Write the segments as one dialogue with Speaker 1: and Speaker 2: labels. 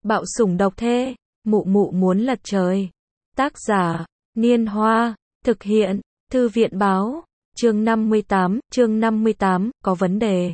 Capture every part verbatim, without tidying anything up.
Speaker 1: Bạo sủng độc thê, mụ mụ muốn lật trời. Tác giả, Niên Hoa, thực hiện, Thư viện báo, chương năm mươi tám, chương năm mươi tám, có vấn đề.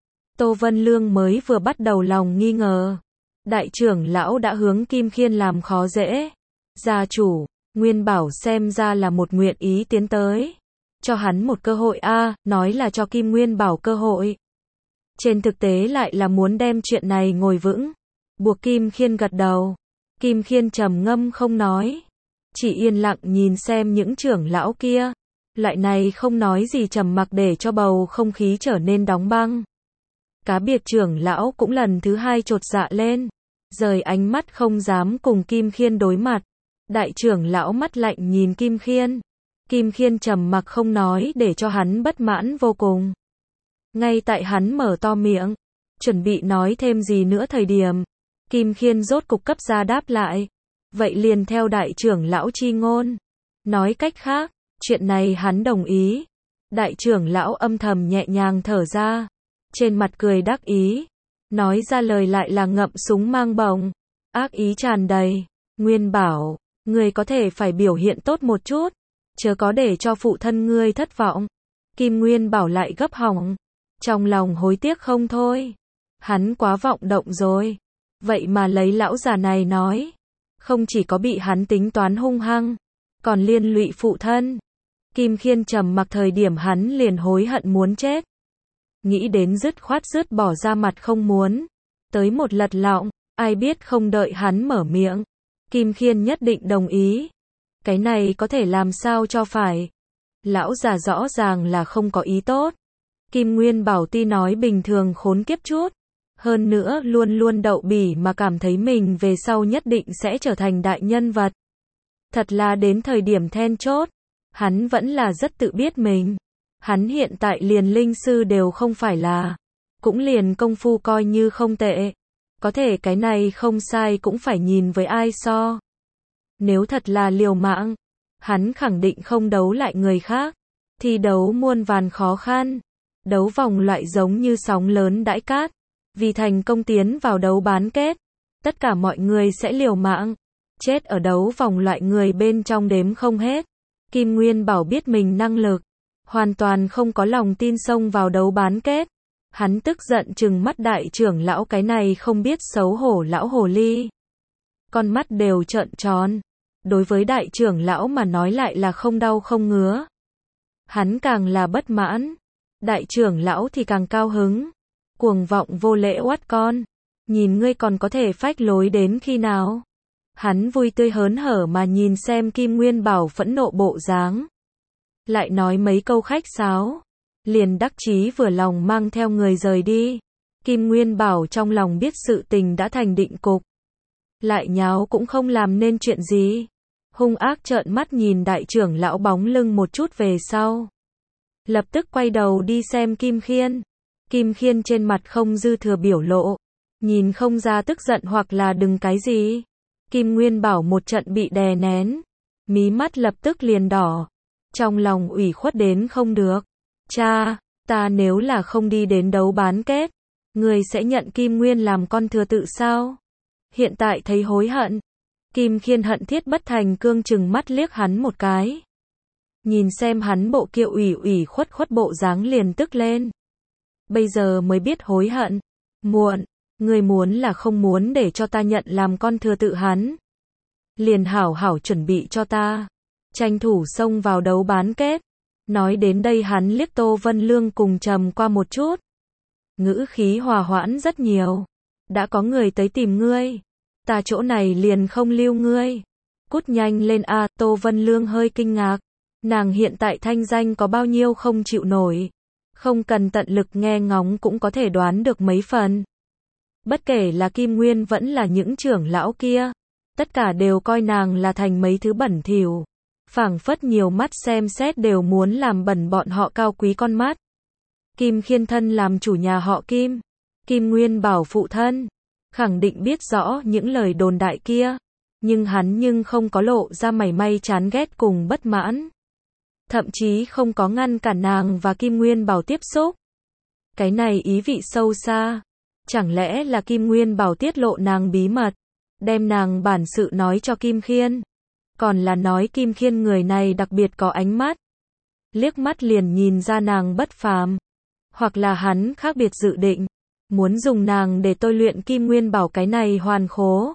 Speaker 1: Tô Vân Lương mới vừa bắt đầu lòng nghi ngờ. Đại trưởng lão đã hướng Kim Khiên làm khó dễ. Gia chủ, Nguyên Bảo xem ra là một nguyện ý tiến tới. Cho hắn một cơ hội a, à, nói là cho Kim Nguyên Bảo cơ hội. Trên thực tế lại là muốn đem chuyện này ngồi vững. Buộc Kim Khiên gật đầu. Kim Khiên trầm ngâm không nói. Chỉ yên lặng nhìn xem những trưởng lão kia. Loại này không nói gì trầm mặc để cho bầu không khí trở nên đóng băng. Cá biệt trưởng lão cũng lần thứ hai chột dạ lên. Rời ánh mắt không dám cùng Kim Khiên đối mặt. Đại trưởng lão mắt lạnh nhìn Kim Khiên. Kim Khiên trầm mặc không nói để cho hắn bất mãn vô cùng. Ngay tại hắn mở to miệng, chuẩn bị nói thêm gì nữa thời điểm, Kim Khiên rốt cục cấp ra đáp lại. Vậy liền theo đại trưởng lão chi ngôn. Nói cách khác, chuyện này hắn đồng ý. Đại trưởng lão âm thầm nhẹ nhàng thở ra. Trên mặt cười đắc ý. Nói ra lời lại là ngậm súng mang bổng. Ác ý tràn đầy. Nguyên Bảo, ngươi có thể phải biểu hiện tốt một chút. Chớ có để cho phụ thân ngươi thất vọng. Kim Nguyên Bảo lại gấp họng. Trong lòng hối tiếc không thôi. Hắn quá vọng động rồi. Vậy mà lấy lão già này nói. Không chỉ có bị hắn tính toán hung hăng, còn liên lụy phụ thân. Kim Khiên trầm mặc thời điểm hắn liền hối hận muốn chết. Nghĩ đến dứt khoát dứt bỏ ra mặt không muốn. Tới một lật lọng, ai biết không đợi hắn mở miệng. Kim Khiên nhất định đồng ý. Cái này có thể làm sao cho phải. Lão già rõ ràng là không có ý tốt. Kim Nguyên Bảo tuy nói bình thường khốn kiếp chút. Hơn nữa luôn luôn đậu bỉ mà cảm thấy mình về sau nhất định sẽ trở thành đại nhân vật. Thật là đến thời điểm then chốt. Hắn vẫn là rất tự biết mình. Hắn hiện tại liền linh sư đều không phải là. Cũng liền công phu coi như không tệ. Có thể cái này không sai cũng phải nhìn với ai so. Nếu thật là liều mạng, hắn khẳng định không đấu lại người khác. Thi đấu muôn vàn khó khăn. Đấu vòng loại giống như sóng lớn đãi cát. Vì thành công tiến vào đấu bán kết, tất cả mọi người sẽ liều mạng. Chết ở đấu vòng loại người bên trong đếm không hết. Kim Nguyên Bảo biết mình năng lực. Hoàn toàn không có lòng tin xông vào đấu bán kết. Hắn tức giận trừng mắt đại trưởng lão cái này không biết xấu hổ lão hồ ly. Con mắt đều trợn tròn. Đối với đại trưởng lão mà nói lại là không đau không ngứa. Hắn càng là bất mãn. Đại trưởng lão thì càng cao hứng. Cuồng vọng vô lễ oát con. Nhìn ngươi còn có thể phách lối đến khi nào. Hắn vui tươi hớn hở mà nhìn xem Kim Nguyên Bảo phẫn nộ bộ dáng. Lại nói mấy câu khách sáo. Liền đắc chí vừa lòng mang theo người rời đi. Kim Nguyên Bảo trong lòng biết sự tình đã thành định cục. Lại nháo cũng không làm nên chuyện gì. Hung ác trợn mắt nhìn đại trưởng lão bóng lưng một chút về sau. Lập tức quay đầu đi xem Kim Khiên. Kim Khiên trên mặt không dư thừa biểu lộ. Nhìn không ra tức giận hoặc là đừng cái gì. Kim Nguyên Bảo một trận bị đè nén. Mí mắt lập tức liền đỏ. Trong lòng ủy khuất đến không được. Cha, ta nếu là không đi đến đấu bán kết, người sẽ nhận Kim Nguyên làm con thừa tự sao? Hiện tại thấy hối hận. Kim Khiên hận thiết bất thành cương chừng mắt liếc hắn một cái. Nhìn xem hắn bộ kia ủy ủy khuất khuất bộ dáng liền tức lên. Bây giờ mới biết hối hận. Muộn, ngươi muốn là không muốn để cho ta nhận làm con thừa tự hắn. Liền hảo hảo chuẩn bị cho ta. Tranh thủ xông vào đấu bán kết. Nói đến đây hắn liếc Tô Vân Lương cùng trầm qua một chút. Ngữ khí hòa hoãn rất nhiều. Đã có người tới tìm ngươi. Ta chỗ này liền không lưu ngươi. Cút nhanh lên a. À, Tô Vân Lương hơi kinh ngạc. Nàng hiện tại thanh danh có bao nhiêu không chịu nổi. Không cần tận lực nghe ngóng cũng có thể đoán được mấy phần. Bất kể là Kim Nguyên vẫn là những trưởng lão kia. Tất cả đều coi nàng là thành mấy thứ bẩn thỉu. Phảng phất nhiều mắt xem xét đều muốn làm bẩn bọn họ cao quý con mắt. Kim Khiên thân làm chủ nhà họ Kim. Kim Nguyên Bảo phụ thân. Khẳng định biết rõ những lời đồn đại kia. Nhưng hắn nhưng không có lộ ra mảy may chán ghét cùng bất mãn. Thậm chí không có ngăn cản nàng và Kim Nguyên Bảo tiếp xúc. Cái này ý vị sâu xa. Chẳng lẽ là Kim Nguyên Bảo tiết lộ nàng bí mật. đem nàng bản sự nói cho Kim Khiên. Còn là nói Kim Khiên người này đặc biệt có ánh mắt. Liếc mắt liền nhìn ra nàng bất phàm. Hoặc là hắn khác biệt dự định. Muốn dùng nàng để tôi luyện Kim Nguyên Bảo cái này hoàn khố.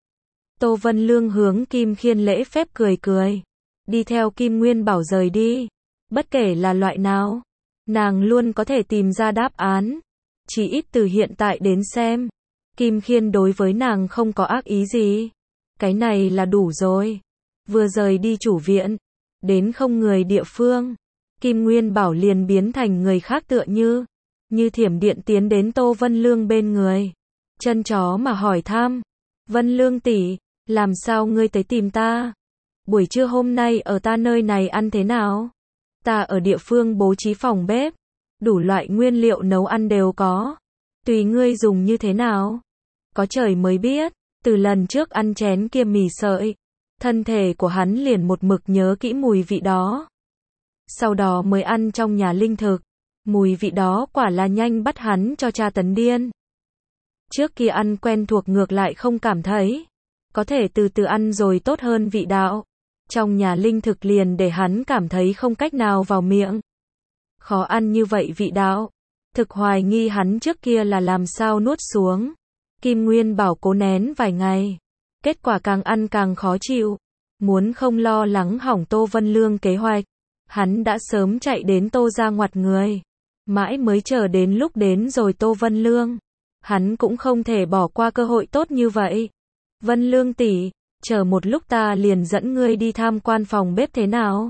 Speaker 1: Tô Vân Lương hướng Kim Khiên lễ phép cười cười. Đi theo Kim Nguyên Bảo rời đi. Bất kể là loại nào, nàng luôn có thể tìm ra đáp án. Chỉ ít từ hiện tại đến xem, Kim Khiên đối với nàng không có ác ý gì. Cái này là đủ rồi. Vừa rời đi chủ viện, đến không người địa phương, Kim Nguyên Bảo liền biến thành người khác tựa như, như thiểm điện tiến đến Tô Vân Lương bên người. Chân chó mà hỏi thăm, Vân Lương tỷ, làm sao ngươi tới tìm ta? Buổi trưa hôm nay ở ta nơi này ăn thế nào? Ta ở địa phương bố trí phòng bếp, đủ loại nguyên liệu nấu ăn đều có. Tùy ngươi dùng như thế nào. Có trời mới biết, từ lần trước ăn chén kia mì sợi, thân thể của hắn liền một mực nhớ kỹ mùi vị đó. Sau đó mới ăn trong nhà linh thực, mùi vị đó quả là nhanh bắt hắn cho tra tấn điên. Trước kia ăn quen thuộc ngược lại không cảm thấy, có thể từ từ ăn rồi tốt hơn vị đạo. Trong nhà linh thực liền để hắn cảm thấy không cách nào vào miệng. Khó ăn như vậy vị đạo, thực hoài nghi hắn trước kia là làm sao nuốt xuống. Kim Nguyên Bảo cố nén vài ngày, kết quả càng ăn càng khó chịu. Muốn không lo lắng hỏng Tô Vân Lương kế hoạch, hắn đã sớm chạy đến Tô gia ngoặt người. Mãi mới chờ đến lúc đến rồi Tô Vân Lương, hắn cũng không thể bỏ qua cơ hội tốt như vậy. Vân Lương tỷ, chờ một lúc ta liền dẫn ngươi đi tham quan phòng bếp thế nào?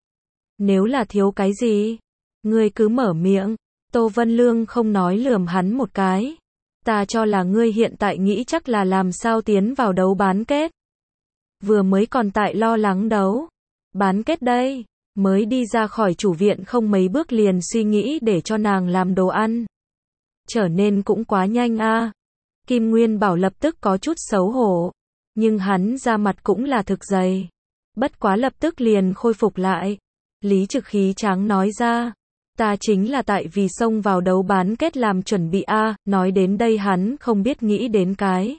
Speaker 1: Nếu là thiếu cái gì, ngươi cứ mở miệng. Tô Vân Lương không nói lườm hắn một cái. Ta cho là ngươi hiện tại nghĩ chắc là làm sao tiến vào đấu bán kết. Vừa mới còn tại lo lắng đấu bán kết đây, mới đi ra khỏi chủ viện không mấy bước liền suy nghĩ để cho nàng làm đồ ăn. Trở nên cũng quá nhanh a. À. Kim Nguyên Bảo lập tức có chút xấu hổ, nhưng hắn ra mặt cũng là thực dày. Bất quá lập tức liền khôi phục lại. Lý Trực khí tráng nói ra, ta chính là tại vì xông vào đấu bán kết làm chuẩn bị a. À. Nói đến đây hắn không biết nghĩ đến cái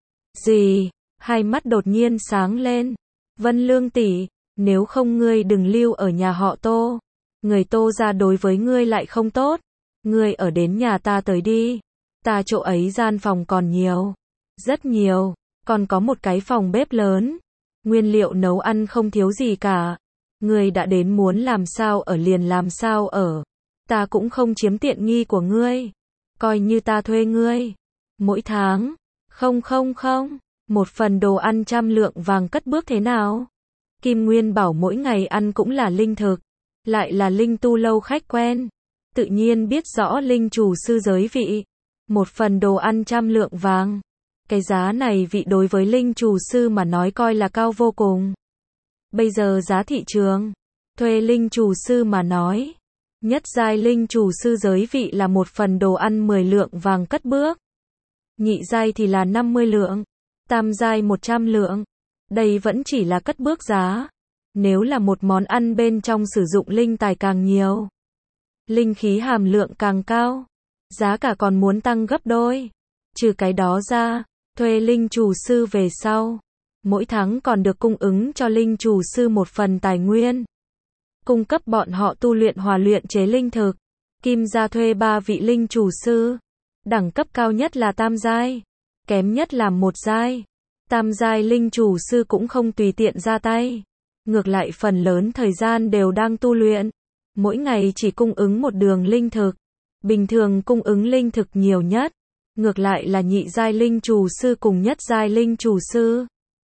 Speaker 1: gì, hai mắt đột nhiên sáng lên. Vân Lương tỷ, nếu không ngươi đừng lưu ở nhà họ Tô. Người Tô gia đối với ngươi lại không tốt. Ngươi ở đến nhà ta tới đi. Ta chỗ ấy gian phòng còn nhiều. Rất nhiều. Còn có một cái phòng bếp lớn. Nguyên liệu nấu ăn không thiếu gì cả. Ngươi đã đến muốn làm sao ở liền làm sao ở. Ta cũng không chiếm tiện nghi của ngươi. Coi như ta thuê ngươi. Mỗi tháng. Không không không. Một phần đồ ăn trăm lượng vàng cất bước thế nào? Kim Nguyên Bảo mỗi ngày ăn cũng là linh thực. Lại là linh tu lâu khách quen. Tự nhiên biết rõ linh chủ sư giới vị. Một phần đồ ăn trăm lượng vàng. Cái giá này vị đối với linh chủ sư mà nói coi là cao vô cùng. Bây giờ giá thị trường, thuê linh chủ sư mà nói, nhất giai linh chủ sư giới vị là một phần đồ ăn mười lượng vàng cất bước. Nhị giai thì là năm mươi lượng, tam giai một trăm lượng. Đây vẫn chỉ là cất bước giá. Nếu là một món ăn bên trong sử dụng linh tài càng nhiều, linh khí hàm lượng càng cao, giá cả còn muốn tăng gấp đôi. Trừ cái đó ra, thuê linh chủ sư về sau, mỗi tháng còn được cung ứng cho linh chủ sư một phần tài nguyên, cung cấp bọn họ tu luyện hòa luyện chế linh thực. Kim gia thuê ba vị linh chủ sư, đẳng cấp cao nhất là tam giai, kém nhất là một giai. Tam giai linh chủ sư cũng không tùy tiện ra tay, ngược lại phần lớn thời gian đều đang tu luyện, mỗi ngày chỉ cung ứng một đường linh thực. Bình thường cung ứng linh thực nhiều nhất, ngược lại là nhị giai linh chủ sư cùng nhất giai linh chủ sư.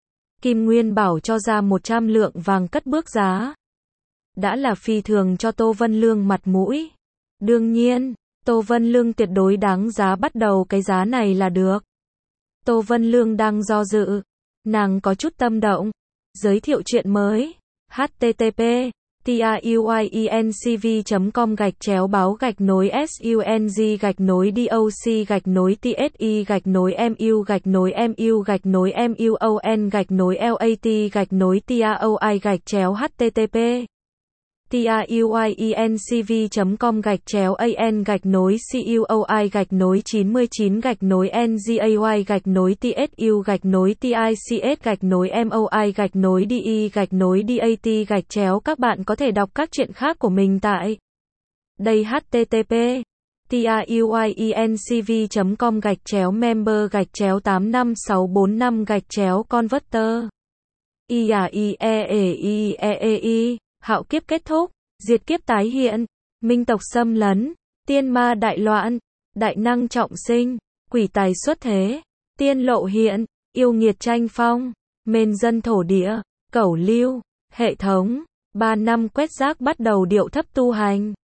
Speaker 1: Kim Nguyên Bảo cho ra một trăm lượng vàng cất bước giá. Đã là phi thường cho Tô Vân Lương mặt mũi. Đương nhiên, Tô Vân Lương tuyệt đối đáng giá bắt đầu cái giá này là được. Tô Vân Lương đang do dự, nàng có chút tâm động. Giới thiệu chuyện mới. H T T P truyencv chấm com gạch chéo báo gạch nối sung gạch nối doc gạch nối tsi gạch nối mu gạch nối mu gạch nối muon gạch nối lat gạch nối taoi gạch chéo http tayuiencv chấm com gạch chéo an gạch nối cuoi gạch nối chín mươi chín gạch nối ngay gạch nối tsu gạch nối tics gạch nối moi gạch nối de gạch nối dat gạch chéo. Các bạn có thể đọc các truyện khác của mình tại đây http tayuiencv chấm com gạch chéo member gạch chéo tám năm sáu bốn năm gạch chéo converter. iaieeei Hạo kiếp kết thúc, diệt kiếp tái hiện, minh tộc xâm lấn, tiên ma đại loạn, đại năng trọng sinh, quỷ tài xuất thế, tiên lộ hiện, yêu nghiệt tranh phong, mền dân thổ địa, cẩu lưu, hệ thống, ba năm quét rác bắt đầu điệu thấp tu hành.